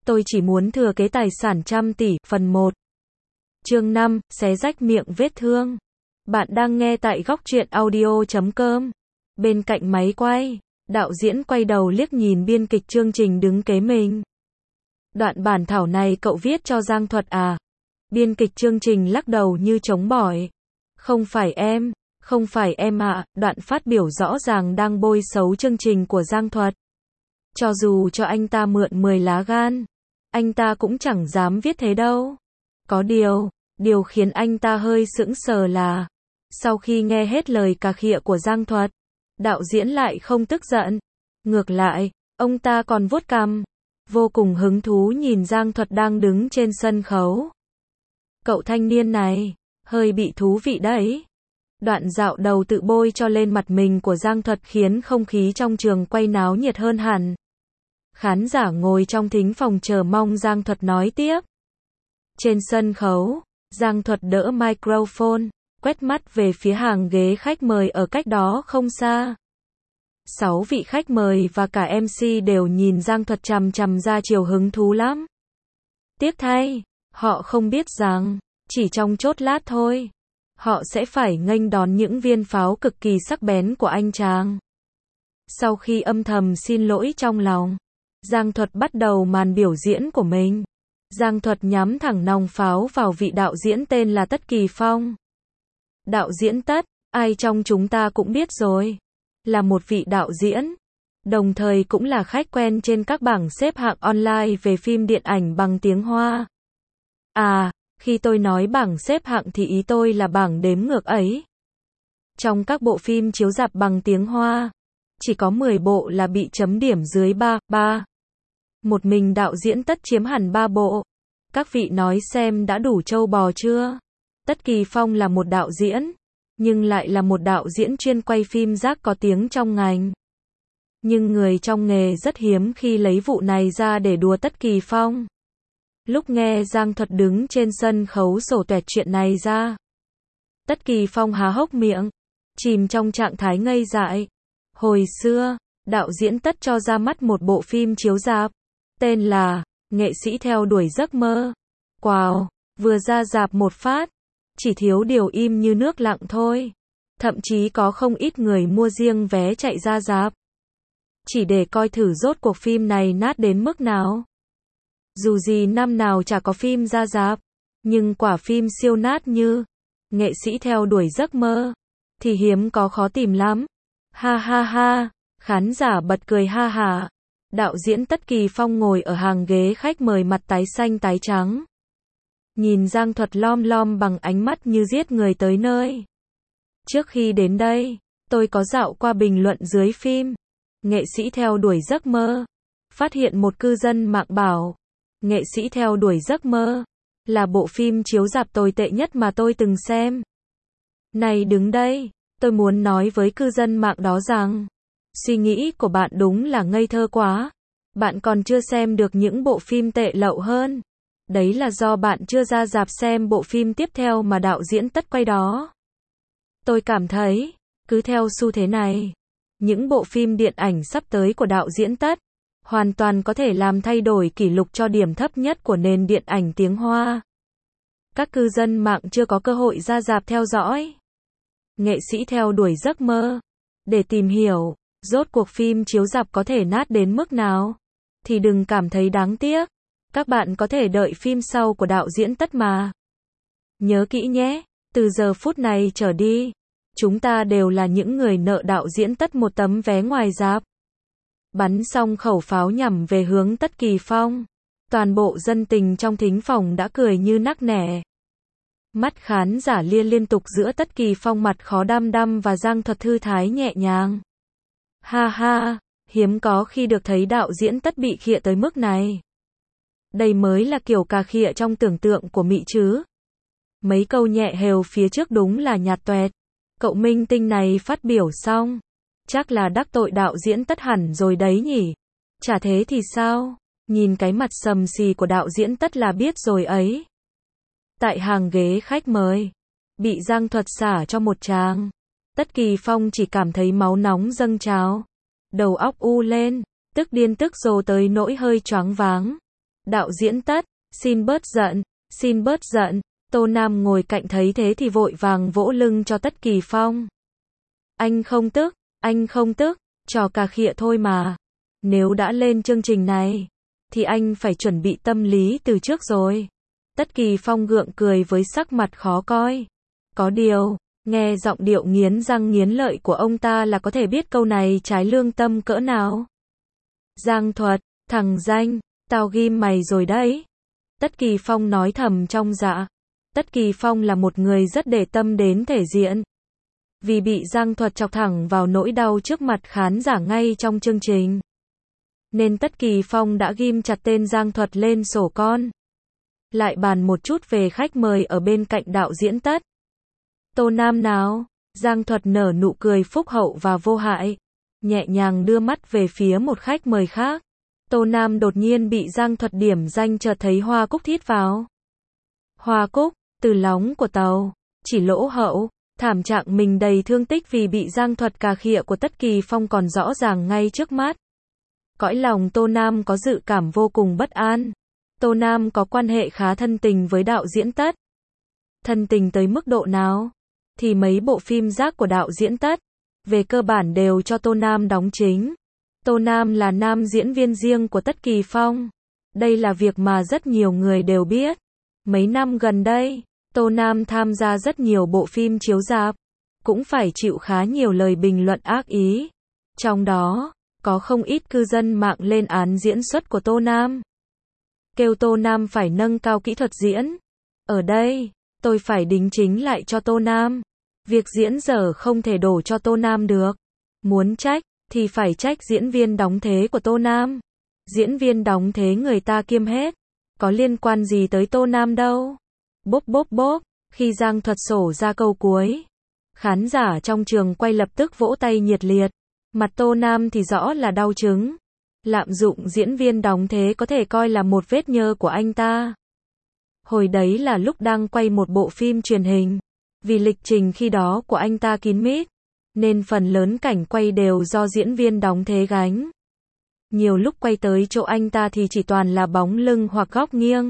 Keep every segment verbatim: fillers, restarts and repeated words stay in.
Tôi chỉ muốn thừa kế tài sản trăm tỷ, phần một. Chương năm, xé rách miệng vết thương. Bạn đang nghe tại góc truyện audio chấm com. Bên cạnh máy quay, đạo diễn quay đầu liếc nhìn biên kịch chương trình đứng kế mình. Đoạn bản thảo này cậu viết cho Giang Thuật à? Biên kịch chương trình lắc đầu như chống bỏi. Không phải em, không phải em ạ, à. Đoạn phát biểu rõ ràng đang bôi xấu chương trình của Giang Thuật. Cho dù cho anh ta mượn mười lá gan, anh ta cũng chẳng dám viết thế đâu. Có điều, điều khiến anh ta hơi sững sờ là, sau khi nghe hết lời cà khịa của Giang Thuật, đạo diễn lại không tức giận. Ngược lại, ông ta còn vuốt cằm, vô cùng hứng thú nhìn Giang Thuật đang đứng trên sân khấu. Cậu thanh niên này, hơi bị thú vị đấy. Đoạn dạo đầu tự bôi cho lên mặt mình của Giang Thuật khiến không khí trong trường quay náo nhiệt hơn hẳn. Khán giả ngồi trong thính phòng chờ mong Giang Thuật nói tiếp. Trên sân khấu, Giang Thuật đỡ microphone, quét mắt về phía hàng ghế khách mời ở cách đó không xa. Sáu vị khách mời và cả em xê đều nhìn Giang Thuật chằm chằm ra chiều hứng thú lắm. Tiếc thay, họ không biết rằng, chỉ trong chốc lát thôi, họ sẽ phải nghênh đón những viên pháo cực kỳ sắc bén của anh chàng. Sau khi âm thầm xin lỗi trong lòng, Giang Thuật bắt đầu màn biểu diễn của mình. Giang Thuật nhắm thẳng nòng pháo vào vị đạo diễn tên là Tất Kỳ Phong. Đạo diễn Tất, ai trong chúng ta cũng biết rồi, là một vị đạo diễn, đồng thời cũng là khách quen trên các bảng xếp hạng online về phim điện ảnh bằng tiếng Hoa. À, khi tôi nói bảng xếp hạng thì ý tôi là bảng đếm ngược ấy. Trong các bộ phim chiếu rạp bằng tiếng Hoa, chỉ có mười bộ là bị chấm điểm dưới ba, ba. Một mình đạo diễn Tất chiếm hẳn ba bộ. Các vị nói xem đã đủ trâu bò chưa? Tất Kỳ Phong là một đạo diễn, nhưng lại là một đạo diễn chuyên quay phim rác có tiếng trong ngành. Nhưng người trong nghề rất hiếm khi lấy vụ này ra để đùa Tất Kỳ Phong. Lúc nghe Giang Thuật đứng trên sân khấu sổ tuẹt chuyện này ra, Tất Kỳ Phong há hốc miệng, chìm trong trạng thái ngây dại. Hồi xưa, đạo diễn Tất cho ra mắt một bộ phim chiếu rạp, tên là Nghệ sĩ theo đuổi giấc mơ. Wow, vừa ra rạp một phát, chỉ thiếu điều im như nước lặng thôi. Thậm chí có không ít người mua riêng vé chạy ra rạp, chỉ để coi thử rốt cuộc phim này nát đến mức nào. Dù gì năm nào chả có phim ra rạp, nhưng quả phim siêu nát như Nghệ sĩ theo đuổi giấc mơ thì hiếm có, khó tìm lắm. Ha ha ha, khán giả bật cười ha hả. Đạo diễn Tất Kỳ Phong ngồi ở hàng ghế khách mời mặt tái xanh tái trắng, nhìn Giang Thuật lom lom bằng ánh mắt như giết người tới nơi. Trước khi đến đây, tôi có dạo qua bình luận dưới phim Nghệ sĩ theo đuổi giấc mơ, phát hiện một cư dân mạng bảo Nghệ sĩ theo đuổi giấc mơ là bộ phim chiếu rạp tồi tệ nhất mà tôi từng xem. Này đứng đây, tôi muốn nói với cư dân mạng đó rằng, suy nghĩ của bạn đúng là ngây thơ quá. Bạn còn chưa xem được những bộ phim tệ lậu hơn. Đấy là do bạn chưa ra rạp xem bộ phim tiếp theo mà đạo diễn Tất quay đó. Tôi cảm thấy, cứ theo xu thế này, những bộ phim điện ảnh sắp tới của đạo diễn Tất hoàn toàn có thể làm thay đổi kỷ lục cho điểm thấp nhất của nền điện ảnh tiếng Hoa. Các cư dân mạng chưa có cơ hội ra rạp theo dõi Nghệ sĩ theo đuổi giấc mơ để tìm hiểu rốt cuộc phim chiếu rạp có thể nát đến mức nào, thì đừng cảm thấy đáng tiếc. Các bạn có thể đợi phim sau của đạo diễn Tất mà. Nhớ kỹ nhé, từ giờ phút này trở đi, chúng ta đều là những người nợ đạo diễn Tất một tấm vé ngoài rạp. Bắn xong khẩu pháo nhằm về hướng Tất Kỳ Phong, toàn bộ dân tình trong thính phòng đã cười như nắc nẻ. Mắt khán giả lia liên tục giữa Tất Kỳ Phong mặt khó đăm đăm và Giang Thuật thư thái nhẹ nhàng. Ha ha, hiếm có khi được thấy đạo diễn Tất bị khịa tới mức này. Đây mới là kiểu cà khịa trong tưởng tượng của mị chứ. Mấy câu nhẹ hều phía trước đúng là nhạt toẹt. Cậu minh tinh này phát biểu xong, chắc là đắc tội đạo diễn Tất hẳn rồi đấy nhỉ. Chả thế thì sao, nhìn cái mặt sầm xì của đạo diễn Tất là biết rồi ấy. Tại hàng ghế khách mời, bị Giang Thuật xả cho một tràng, Tất Kỳ Phong chỉ cảm thấy máu nóng dâng trào, đầu óc u lên, tức điên tức rồ tới nỗi hơi choáng váng. Đạo diễn Tất, xin bớt giận, xin bớt giận. Tô Nam ngồi cạnh thấy thế thì vội vàng vỗ lưng cho Tất Kỳ Phong. Anh không tức, anh không tức, trò cà khịa thôi mà. Nếu đã lên chương trình này, thì anh phải chuẩn bị tâm lý từ trước rồi. Tất Kỳ Phong gượng cười với sắc mặt khó coi. Có điều, nghe giọng điệu nghiến răng nghiến lợi của ông ta là có thể biết câu này trái lương tâm cỡ nào. Giang Thuật, thằng danh, tao ghim mày rồi đấy. Tất Kỳ Phong nói thầm trong dạ. Tất Kỳ Phong là một người rất để tâm đến thể diện. Vì bị Giang Thuật chọc thẳng vào nỗi đau trước mặt khán giả ngay trong chương trình, nên Tất Kỳ Phong đã ghim chặt tên Giang Thuật lên sổ con. Lại bàn một chút về khách mời ở bên cạnh đạo diễn Tất. Tô Nam nào? Giang Thuật nở nụ cười phúc hậu và vô hại, nhẹ nhàng đưa mắt về phía một khách mời khác. Tô Nam đột nhiên bị Giang Thuật điểm danh chợt thấy Hoa Cúc thít vào. Hoa Cúc, từ lóng của tàu, chỉ lỗ hậu, thảm trạng mình đầy thương tích vì bị Giang Thuật cà khịa của Tất Kỳ Phong còn rõ ràng ngay trước mắt. Cõi lòng Tô Nam có dự cảm vô cùng bất an. Tô Nam có quan hệ khá thân tình với đạo diễn Tất. Thân tình tới mức độ nào? Thì mấy bộ phim rác của đạo diễn Tất, về cơ bản đều cho Tô Nam đóng chính. Tô Nam là nam diễn viên riêng của Tất Kỳ Phong. Đây là việc mà rất nhiều người đều biết. Mấy năm gần đây, Tô Nam tham gia rất nhiều bộ phim chiếu rạp, cũng phải chịu khá nhiều lời bình luận ác ý. Trong đó, có không ít cư dân mạng lên án diễn xuất của Tô Nam, kêu Tô Nam phải nâng cao kỹ thuật diễn. Ở đây, tôi phải đính chính lại cho Tô Nam. Việc diễn dở không thể đổ cho Tô Nam được. Muốn trách, thì phải trách diễn viên đóng thế của Tô Nam. Diễn viên đóng thế người ta kiêm hết, có liên quan gì tới Tô Nam đâu. Bốp bốp bốp, khi Giang Thuật sổ ra câu cuối, khán giả trong trường quay lập tức vỗ tay nhiệt liệt. Mặt Tô Nam thì rõ là đau chứng. Lạm dụng diễn viên đóng thế có thể coi là một vết nhơ của anh ta. Hồi đấy là lúc đang quay một bộ phim truyền hình. Vì lịch trình khi đó của anh ta kín mít, nên phần lớn cảnh quay đều do diễn viên đóng thế gánh. Nhiều lúc quay tới chỗ anh ta thì chỉ toàn là bóng lưng hoặc góc nghiêng.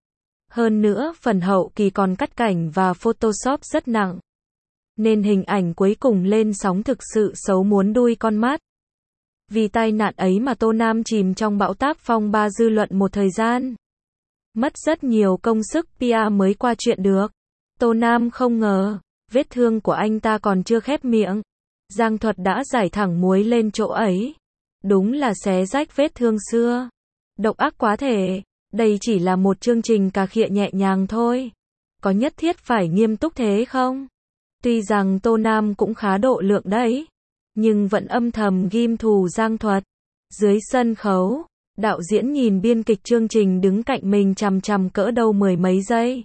Hơn nữa, phần hậu kỳ còn cắt cảnh và Photoshop rất nặng, nên hình ảnh cuối cùng lên sóng thực sự xấu muốn đuôi con mắt. Vì tai nạn ấy mà Tô Nam chìm trong bão táp phong ba dư luận một thời gian. Mất rất nhiều công sức pê e mới qua chuyện được. Tô Nam không ngờ, vết thương của anh ta còn chưa khép miệng, Giang Thuật đã giải thẳng muối lên chỗ ấy. Đúng là xé rách vết thương xưa. Độc ác quá thể. Đây chỉ là một chương trình cà khịa nhẹ nhàng thôi. Có nhất thiết phải nghiêm túc thế không? Tuy rằng Tô Nam cũng khá độ lượng đấy, nhưng vẫn âm thầm ghim thù Giang Thuật. Dưới sân khấu, đạo diễn nhìn biên kịch chương trình đứng cạnh mình chằm chằm cỡ đâu mười mấy giây.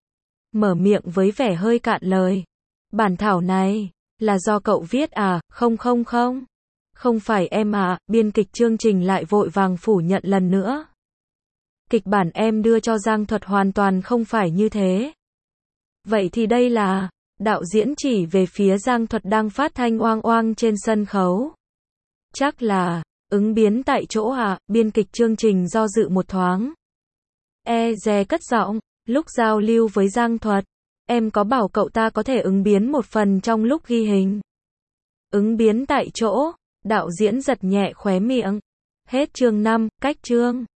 Mở miệng với vẻ hơi cạn lời. Bản thảo này, là do cậu viết à? Không không không. Không phải em à, biên kịch chương trình lại vội vàng phủ nhận lần nữa. Kịch bản em đưa cho Giang Thuật hoàn toàn không phải như thế. Vậy thì đây là, đạo diễn chỉ về phía Giang Thuật đang phát thanh oang oang trên sân khấu. Chắc là, ứng biến tại chỗ à, biên kịch chương trình do dự một thoáng. E dè cất giọng, lúc giao lưu với Giang Thuật, em có bảo cậu ta có thể ứng biến một phần trong lúc ghi hình. Ứng biến tại chỗ, đạo diễn giật nhẹ khóe miệng. Hết chương năm, cách chương.